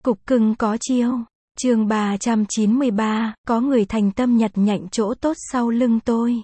Cục cưng có chiêu. Chương 393, có người thành tâm nhặt nhạnh chỗ tốt sau lưng tôi.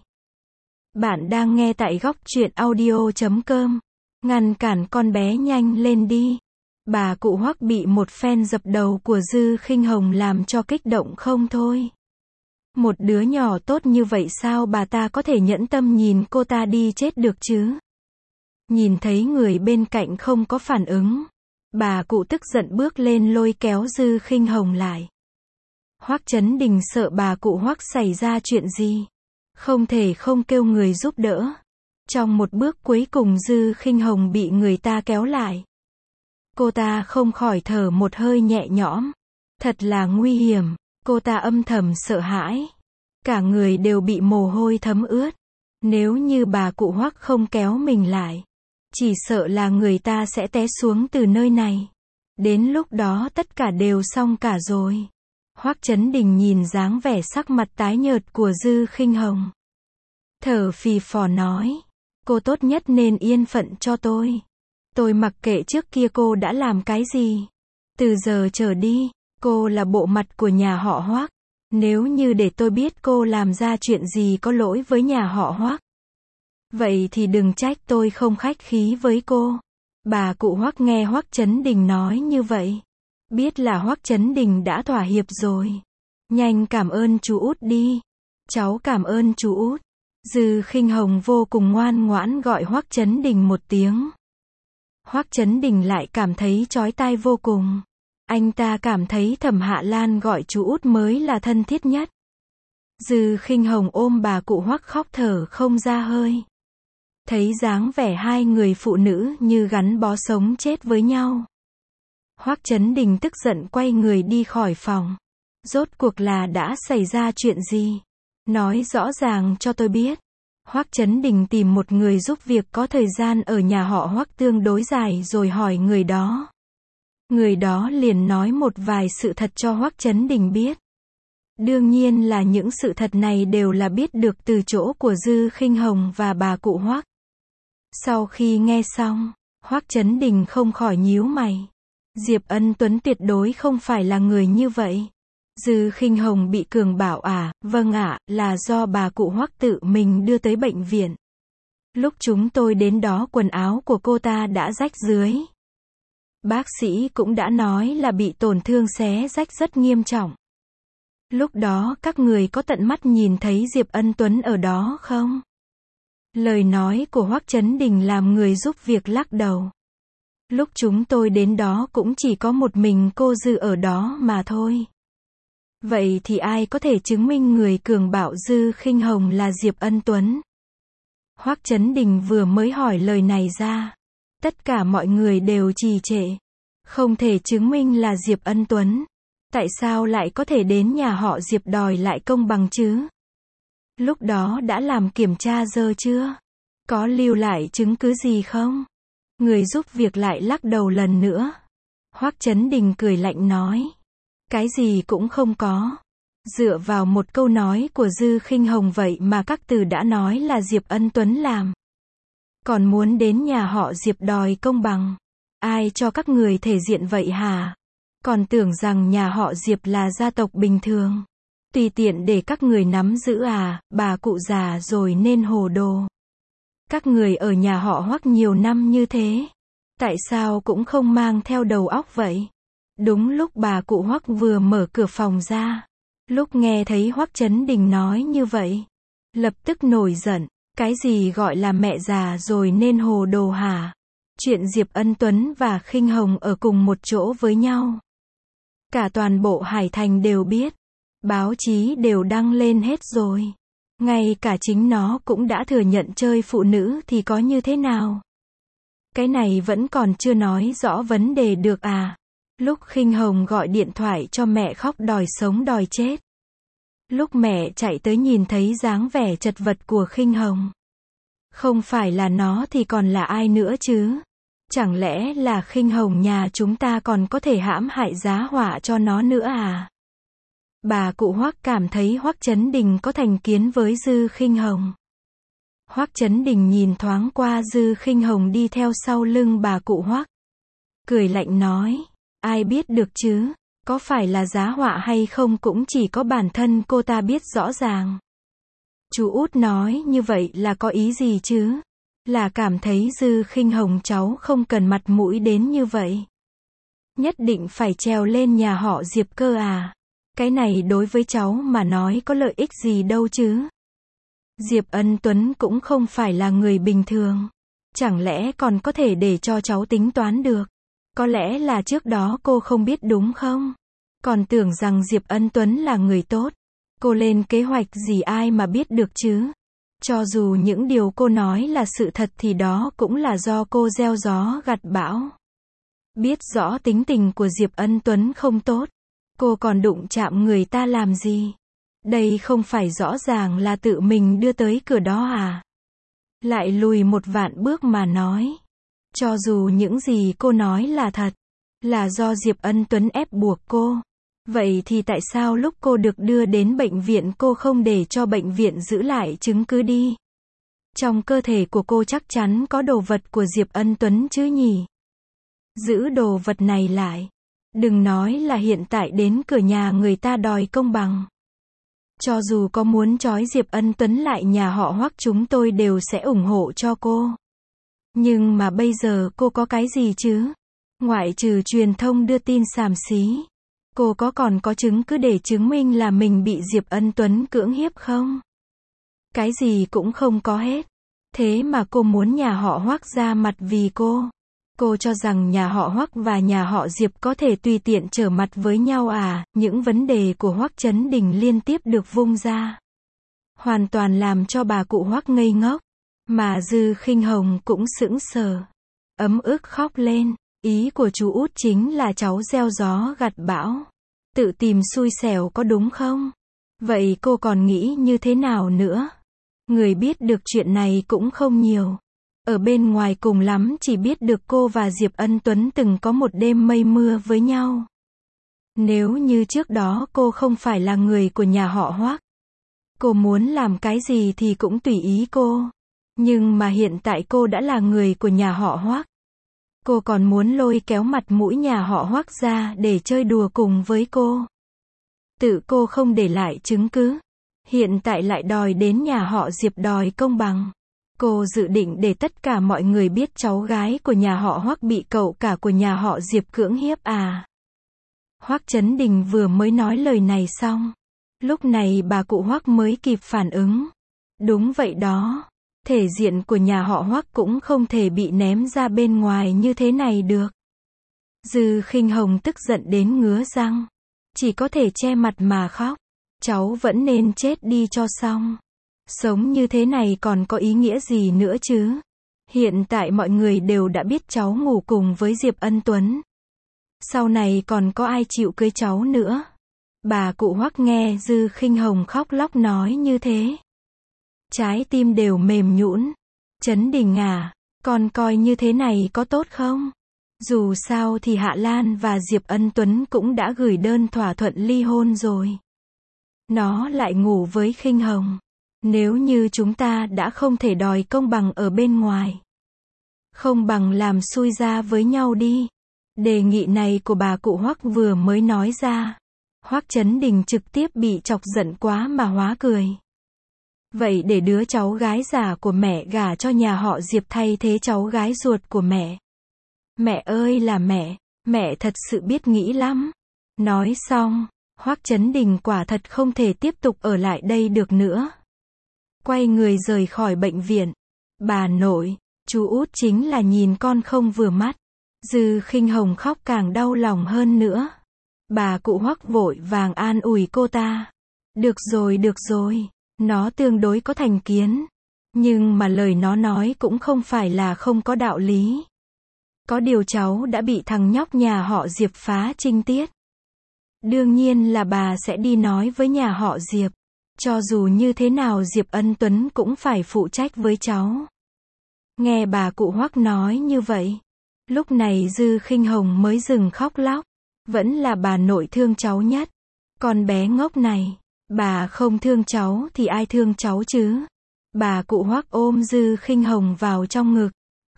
Bạn đang nghe tại góc truyện audio.com. Ngăn cản con bé nhanh lên đi. Bà cụ Hoắc bị một phen dập đầu của Dư Khinh Hồng làm cho kích động không thôi. Một đứa nhỏ tốt như vậy sao bà ta có thể nhẫn tâm nhìn cô ta đi chết được chứ? Nhìn thấy người bên cạnh không có phản ứng, bà cụ tức giận bước lên lôi kéo Dư Khinh Hồng lại. Hoắc Chấn Đình sợ bà cụ Hoắc xảy ra chuyện gì, không thể không kêu người giúp đỡ. Trong một bước cuối cùng Dư Khinh Hồng bị người ta kéo lại. Cô ta không khỏi thở một hơi nhẹ nhõm. Thật là nguy hiểm, cô ta âm thầm sợ hãi. Cả người đều bị mồ hôi thấm ướt. Nếu như bà cụ Hoắc không kéo mình lại, chỉ sợ là người ta sẽ té xuống từ nơi này. Đến lúc đó tất cả đều xong cả rồi. Hoắc Chấn Đình nhìn dáng vẻ sắc mặt tái nhợt của Dư Khinh Hồng, thở phì phò nói, cô tốt nhất nên yên phận cho tôi. Tôi mặc kệ trước kia cô đã làm cái gì. Từ giờ trở đi, cô là bộ mặt của nhà họ Hoắc. Nếu như để tôi biết cô làm ra chuyện gì có lỗi với nhà họ Hoắc, vậy thì đừng trách tôi không khách khí với cô. Bà cụ Hoắc nghe Hoắc Chấn Đình nói như vậy, biết là Hoắc Chấn Đình đã thỏa hiệp rồi. Nhanh cảm ơn chú út đi. Cháu cảm ơn chú út. Dư Khinh Hồng vô cùng ngoan ngoãn gọi Hoắc Chấn Đình một tiếng. Hoắc Chấn Đình lại cảm thấy chói tai vô cùng. Anh ta cảm thấy Thẩm Hạ Lan gọi chú út mới là thân thiết nhất. Dư Khinh Hồng ôm bà cụ Hoắc khóc thở không ra hơi. Thấy dáng vẻ hai người phụ nữ như gắn bó sống chết với nhau, Hoắc Chấn Đình tức giận quay người đi khỏi phòng. Rốt cuộc là đã xảy ra chuyện gì? Nói rõ ràng cho tôi biết. Hoắc Chấn Đình tìm một người giúp việc có thời gian ở nhà họ Hoắc tương đối dài rồi hỏi người đó. Người đó liền nói một vài sự thật cho Hoắc Chấn Đình biết. Đương nhiên là những sự thật này đều là biết được từ chỗ của Dư Khinh Hồng và bà cụ Hoắc. Sau khi nghe xong, Hoắc Chấn Đình không khỏi nhíu mày. Diệp Ân Tuấn tuyệt đối không phải là người như vậy. Dư Khinh Hồng bị Cường bảo vâng ạ, là do bà cụ Hoắc tự mình đưa tới bệnh viện. Lúc chúng tôi đến đó quần áo của cô ta đã rách rưới. Bác sĩ cũng đã nói là bị tổn thương xé rách rất nghiêm trọng. Lúc đó các người có tận mắt nhìn thấy Diệp Ân Tuấn ở đó không? Lời nói của Hoắc Chấn Đình làm người giúp việc lắc đầu. Lúc chúng tôi đến đó cũng chỉ có một mình cô Dư ở đó mà thôi. Vậy thì ai có thể chứng minh người Cường bảo Dư Khinh Hồng là Diệp Ân Tuấn? Hoắc Chấn Đình vừa mới hỏi lời này ra, tất cả mọi người đều trì trệ. Không thể chứng minh là Diệp Ân Tuấn. Tại sao lại có thể đến nhà họ Diệp đòi lại công bằng chứ? Lúc đó đã làm kiểm tra giờ chưa? Có lưu lại chứng cứ gì không? Người giúp việc lại lắc đầu lần nữa. Hoắc Chấn Đình cười lạnh nói, cái gì cũng không có. Dựa vào một câu nói của Dư Khinh Hồng vậy mà các từ đã nói là Diệp Ân Tuấn làm. Còn muốn đến nhà họ Diệp đòi công bằng. Ai cho các người thể diện vậy hả? Còn tưởng rằng nhà họ Diệp là gia tộc bình thường, tùy tiện để các người nắm giữ bà cụ già rồi nên hồ đồ. Các người ở nhà họ Hoắc nhiều năm như thế, tại sao cũng không mang theo đầu óc vậy? Đúng lúc bà cụ Hoắc vừa mở cửa phòng ra, lúc nghe thấy Hoắc Chấn Đình nói như vậy, lập tức nổi giận. Cái gì gọi là mẹ già rồi nên hồ đồ hả? Chuyện Diệp Ân Tuấn và Khinh Hồng ở cùng một chỗ với nhau, cả toàn bộ Hải Thành đều biết. Báo chí đều đăng lên hết rồi. Ngay cả chính nó cũng đã thừa nhận chơi phụ nữ thì có như thế nào? Cái này vẫn còn chưa nói rõ vấn đề được Lúc Khinh Hồng gọi điện thoại cho mẹ khóc đòi sống đòi chết. Lúc mẹ chạy tới nhìn thấy dáng vẻ chật vật của Khinh Hồng, không phải là nó thì còn là ai nữa chứ? Chẳng lẽ là Khinh Hồng nhà chúng ta còn có thể hãm hại giá họa cho nó nữa Bà cụ Hoắc cảm thấy Hoắc Chấn Đình có thành kiến với Dư Khinh Hồng. Hoắc Chấn Đình nhìn thoáng qua Dư Khinh Hồng đi theo sau lưng bà cụ Hoắc, cười lạnh nói, Ai biết được chứ? Có phải là giá họa hay không cũng chỉ có bản thân cô ta biết rõ ràng. Chú út nói như vậy là có ý gì chứ? Là cảm thấy Dư Khinh Hồng cháu không cần mặt mũi đến như vậy. Nhất định phải trèo lên nhà họ Diệp cơ à? Cái này đối với cháu mà nói có lợi ích gì đâu chứ? Diệp Ân Tuấn cũng không phải là người bình thường. Chẳng lẽ còn có thể để cho cháu tính toán được? Có lẽ là trước đó cô không biết đúng không? Còn tưởng rằng Diệp Ân Tuấn là người tốt. Cô lên kế hoạch gì ai mà biết được chứ? Cho dù những điều cô nói là sự thật thì đó cũng là do cô gieo gió gặt bão. Biết rõ tính tình của Diệp Ân Tuấn không tốt. Cô còn đụng chạm người ta làm gì? Đây không phải rõ ràng là tự mình đưa tới cửa đó à? Lại lùi một vạn bước mà nói. Cho dù những gì cô nói là thật, là do Diệp Ân Tuấn ép buộc cô. Vậy thì tại sao lúc cô được đưa đến bệnh viện cô không để cho bệnh viện giữ lại chứng cứ đi? Trong cơ thể của cô chắc chắn có đồ vật của Diệp Ân Tuấn chứ nhỉ? Giữ đồ vật này lại. Đừng nói là hiện tại đến cửa nhà người ta đòi công bằng. Cho dù có muốn trói Diệp Ân Tuấn lại nhà họ Hoắc chúng tôi đều sẽ ủng hộ cho cô. Nhưng mà bây giờ cô có cái gì chứ? Ngoại trừ truyền thông đưa tin xàm xí. Cô còn có chứng cứ để chứng minh là mình bị Diệp Ân Tuấn cưỡng hiếp không? Cái gì cũng không có hết. Thế mà cô muốn nhà họ Hoắc ra mặt vì cô. Cô cho rằng nhà họ Hoắc và nhà họ Diệp có thể tùy tiện trở mặt với nhau à? Những vấn đề của Hoắc Chấn Đình liên tiếp được vung ra. Hoàn toàn làm cho bà cụ Hoắc ngây ngốc. Mà Dư Khinh Hồng cũng sững sờ. Ấm ức khóc lên. Ý của chú út chính là cháu gieo gió gặt bão. Tự tìm xui xẻo có đúng không? Vậy cô còn nghĩ như thế nào nữa? Người biết được chuyện này cũng không nhiều. Ở bên ngoài cùng lắm chỉ biết được cô và Diệp Ân Tuấn từng có một đêm mây mưa với nhau. Nếu như trước đó cô không phải là người của nhà họ Hoắc, cô muốn làm cái gì thì cũng tùy ý cô. Nhưng mà hiện tại cô đã là người của nhà họ Hoắc. Cô còn muốn lôi kéo mặt mũi nhà họ Hoắc ra để chơi đùa cùng với cô. Tự cô không để lại chứng cứ. Hiện tại lại đòi đến nhà họ Diệp đòi công bằng. Cô dự định để tất cả mọi người biết cháu gái của nhà họ Hoắc bị cậu cả của nhà họ Diệp cưỡng hiếp à? Hoắc Chấn Đình vừa mới nói lời này xong. Lúc này bà cụ Hoắc mới kịp phản ứng. Đúng vậy đó. Thể diện của nhà họ Hoắc cũng không thể bị ném ra bên ngoài như thế này được. Dư Khinh Hồng tức giận đến ngứa răng. Chỉ có thể che mặt mà khóc. Cháu vẫn nên chết đi cho xong. Sống như thế này còn có ý nghĩa gì nữa chứ? Hiện tại mọi người đều đã biết cháu ngủ cùng với Diệp Ân Tuấn. Sau này còn có ai chịu cưới cháu nữa? Bà cụ Hoắc nghe Dư Khinh Hồng khóc lóc nói như thế. Trái tim đều mềm nhũn. Chấn Đình à, con coi như thế này có tốt không? Dù sao thì Hạ Lan và Diệp Ân Tuấn cũng đã gửi đơn thỏa thuận ly hôn rồi. Nó lại ngủ với Khinh Hồng. Nếu như chúng ta đã không thể đòi công bằng ở bên ngoài, không bằng làm xui ra với nhau đi. Đề nghị này của bà cụ Hoắc vừa mới nói ra. Hoắc Chấn Đình trực tiếp bị chọc giận quá mà hóa cười. Vậy để đứa cháu gái già của mẹ gả cho nhà họ Diệp thay thế cháu gái ruột của mẹ. Mẹ ơi là mẹ thật sự biết nghĩ lắm. Nói xong, Hoắc Chấn Đình quả thật không thể tiếp tục ở lại đây được nữa. Quay người rời khỏi bệnh viện. Bà nội, chú út chính là nhìn con không vừa mắt. Dư Khinh Hồng khóc càng đau lòng hơn nữa. Bà cụ Hoắc vội vàng an ủi cô ta. Được rồi, nó tương đối có thành kiến. Nhưng mà lời nó nói cũng không phải là không có đạo lý. Có điều cháu đã bị thằng nhóc nhà họ Diệp phá trinh tiết. Đương nhiên là bà sẽ đi nói với nhà họ Diệp. Cho dù như thế nào Diệp Ân Tuấn cũng phải phụ trách với cháu. Nghe bà cụ Hoắc nói như vậy. Lúc này Dư Khinh Hồng mới dừng khóc lóc. Vẫn là bà nội thương cháu nhất. Con bé ngốc này. Bà không thương cháu thì ai thương cháu chứ? Bà cụ Hoắc ôm Dư Khinh Hồng vào trong ngực.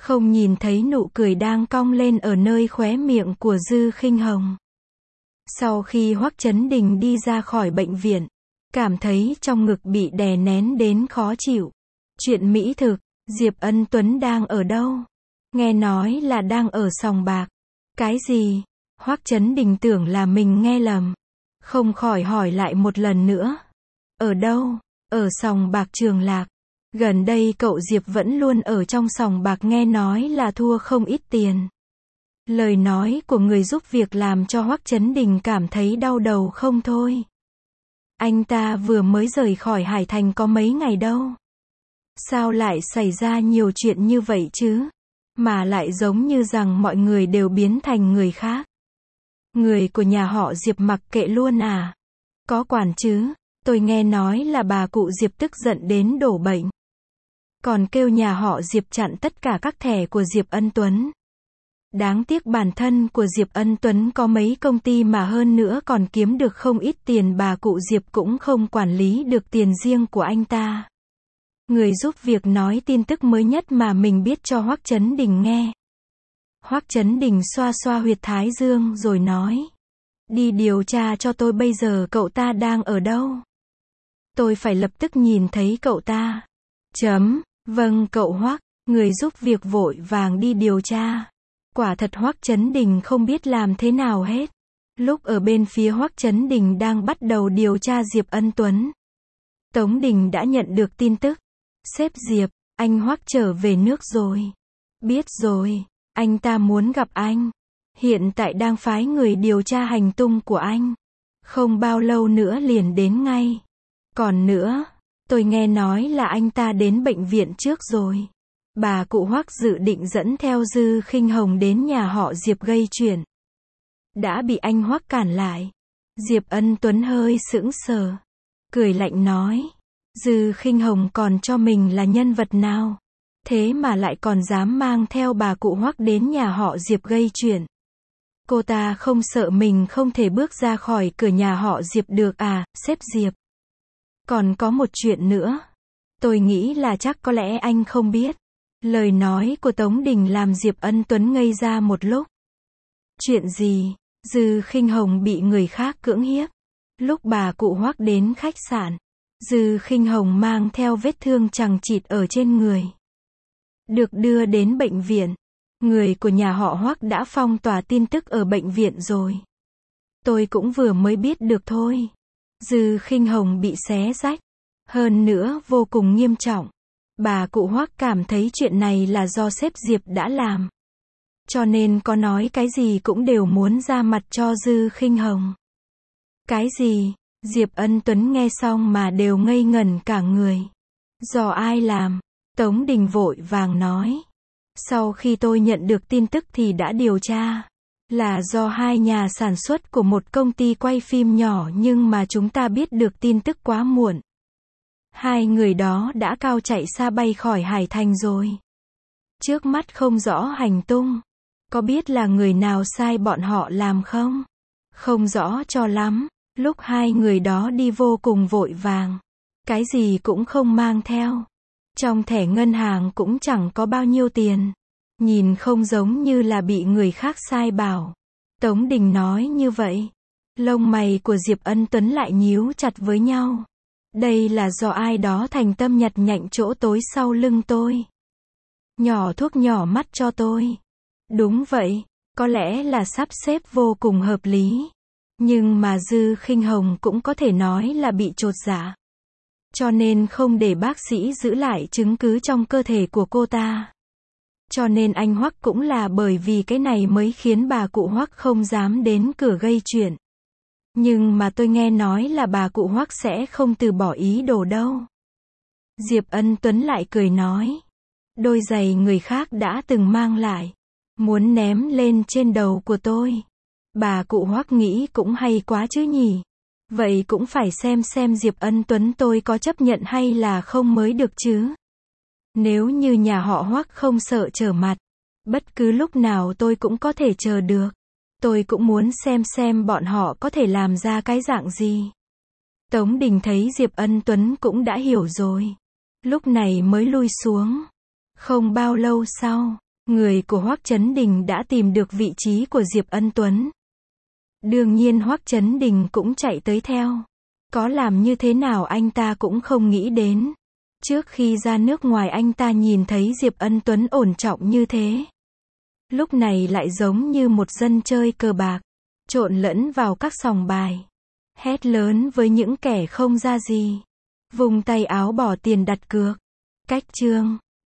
không nhìn thấy nụ cười đang cong lên ở nơi khóe miệng của Dư Khinh Hồng. Sau khi Hoắc Chấn Đình đi ra khỏi bệnh viện, cảm thấy trong ngực bị đè nén đến khó chịu. Chuyện mỹ thực, Diệp Ân Tuấn đang ở đâu? Nghe nói là đang ở sòng bạc. Cái gì? Hoắc Chấn Đình tưởng là mình nghe lầm. Không khỏi hỏi lại một lần nữa. Ở đâu? Ở sòng bạc Trường Lạc. Gần đây cậu Diệp vẫn luôn ở trong sòng bạc, nghe nói là thua không ít tiền. Lời nói của người giúp việc làm cho Hoắc Chấn Đình cảm thấy đau đầu không thôi. Anh ta vừa mới rời khỏi Hải Thành có mấy ngày đâu. Sao lại xảy ra nhiều chuyện như vậy chứ? Mà lại giống như rằng mọi người đều biến thành người khác. Người của nhà họ Diệp mặc kệ luôn à? Có quản chứ? Tôi nghe nói là bà cụ Diệp tức giận đến đổ bệnh. Còn kêu nhà họ Diệp chặn tất cả các thẻ của Diệp Ân Tuấn. Đáng tiếc bản thân của Diệp Ân Tuấn có mấy công ty mà hơn nữa còn kiếm được không ít tiền, bà cụ Diệp cũng không quản lý được tiền riêng của anh ta. Người giúp việc nói tin tức mới nhất mà mình biết cho Hoắc Chấn Đình nghe. Hoắc Chấn Đình xoa xoa huyệt thái dương rồi nói. Đi điều tra cho tôi bây giờ cậu ta đang ở đâu. Tôi phải lập tức nhìn thấy cậu ta. Vâng cậu Hoắc, người giúp việc vội vàng đi điều tra. Quả thật Hoắc Chấn Đình không biết làm thế nào hết. Lúc ở bên phía Hoắc Chấn Đình đang bắt đầu điều tra Diệp Ân Tuấn, Tống Đình đã nhận được tin tức. Sếp Diệp, anh Hoắc trở về nước rồi. Biết rồi, anh ta muốn gặp anh. Hiện tại đang phái người điều tra hành tung của anh. Không bao lâu nữa liền đến ngay. Còn nữa, tôi nghe nói là anh ta đến bệnh viện trước rồi. Bà cụ Hoắc dự định dẫn theo Dư Khinh Hồng đến nhà họ Diệp gây chuyện. Đã bị anh Hoắc cản lại. Diệp Ân Tuấn hơi sững sờ. Cười lạnh nói. Dư Khinh Hồng còn cho mình là nhân vật nào? Thế mà lại còn dám mang theo bà cụ Hoắc đến nhà họ Diệp gây chuyện. Cô ta không sợ mình không thể bước ra khỏi cửa nhà họ Diệp được à, sếp Diệp? Còn có một chuyện nữa. Tôi nghĩ là chắc có lẽ anh không biết. Lời nói của Tống Đình làm Diệp Ân Tuấn ngây ra một lúc. Chuyện gì? Dư Khinh Hồng bị người khác cưỡng hiếp. Lúc bà cụ Hoắc đến khách sạn, Dư Khinh Hồng mang theo vết thương chằng chịt ở trên người. Được đưa đến bệnh viện. Người của nhà họ Hoắc đã phong tỏa tin tức ở bệnh viện rồi. Tôi cũng vừa mới biết được thôi. Dư Khinh Hồng bị xé rách. Hơn nữa vô cùng nghiêm trọng. Bà cụ Hoắc cảm thấy chuyện này là do sếp Diệp đã làm. Cho nên có nói cái gì cũng đều muốn ra mặt cho Dư Khinh Hồng. Cái gì? Diệp Ân Tuấn nghe xong mà đều ngây ngẩn cả người. Do ai làm? Tống Đình vội vàng nói. Sau khi tôi nhận được tin tức thì đã điều tra. Là do hai nhà sản xuất của một công ty quay phim nhỏ, nhưng mà chúng ta biết được tin tức quá muộn. Hai người đó đã cao chạy xa bay khỏi Hải Thành rồi. Trước mắt không rõ hành tung. Có biết là người nào sai bọn họ làm không? Không rõ cho lắm. Lúc hai người đó đi vô cùng vội vàng. Cái gì cũng không mang theo. Trong thẻ ngân hàng cũng chẳng có bao nhiêu tiền. Nhìn không giống như là bị người khác sai bảo. Tống Đình nói như vậy. Lông mày của Diệp Ân Tuấn lại nhíu chặt với nhau. Đây là do ai đó thành tâm nhặt nhạnh chỗ tối sau lưng tôi. Nhỏ thuốc nhỏ mắt cho tôi. Đúng vậy, có lẽ là sắp xếp vô cùng hợp lý. Nhưng mà Dư Khinh Hồng cũng có thể nói là bị chột dạ. Cho nên không để bác sĩ giữ lại chứng cứ trong cơ thể của cô ta. Cho nên anh Hoắc cũng là bởi vì cái này mới khiến bà cụ Hoắc không dám đến cửa gây chuyện. Nhưng mà tôi nghe nói là bà cụ Hoắc sẽ không từ bỏ ý đồ đâu. Diệp Ân Tuấn lại cười nói. Đôi giày người khác đã từng mang lại. Muốn ném lên trên đầu của tôi. Bà cụ Hoắc nghĩ cũng hay quá chứ nhỉ. Vậy cũng phải xem Diệp Ân Tuấn tôi có chấp nhận hay là không mới được chứ. Nếu như nhà họ Hoắc không sợ trở mặt, bất cứ lúc nào tôi cũng có thể chờ được. Tôi cũng muốn xem bọn họ có thể làm ra cái dạng gì. Tống Đình thấy Diệp Ân Tuấn cũng đã hiểu rồi. Lúc này mới lui xuống. Không bao lâu sau, Người của Hoắc Chấn Đình đã tìm được vị trí của Diệp Ân Tuấn. Đương nhiên Hoắc Chấn Đình cũng chạy tới theo. Có làm như thế nào anh ta cũng không nghĩ đến. Trước khi ra nước ngoài anh ta nhìn thấy Diệp Ân Tuấn ổn trọng như thế. Lúc này lại giống như một dân chơi cờ bạc, trộn lẫn vào các sòng bài. Hét lớn với những kẻ không ra gì. Vùng tay áo bỏ tiền đặt cược. Cách chương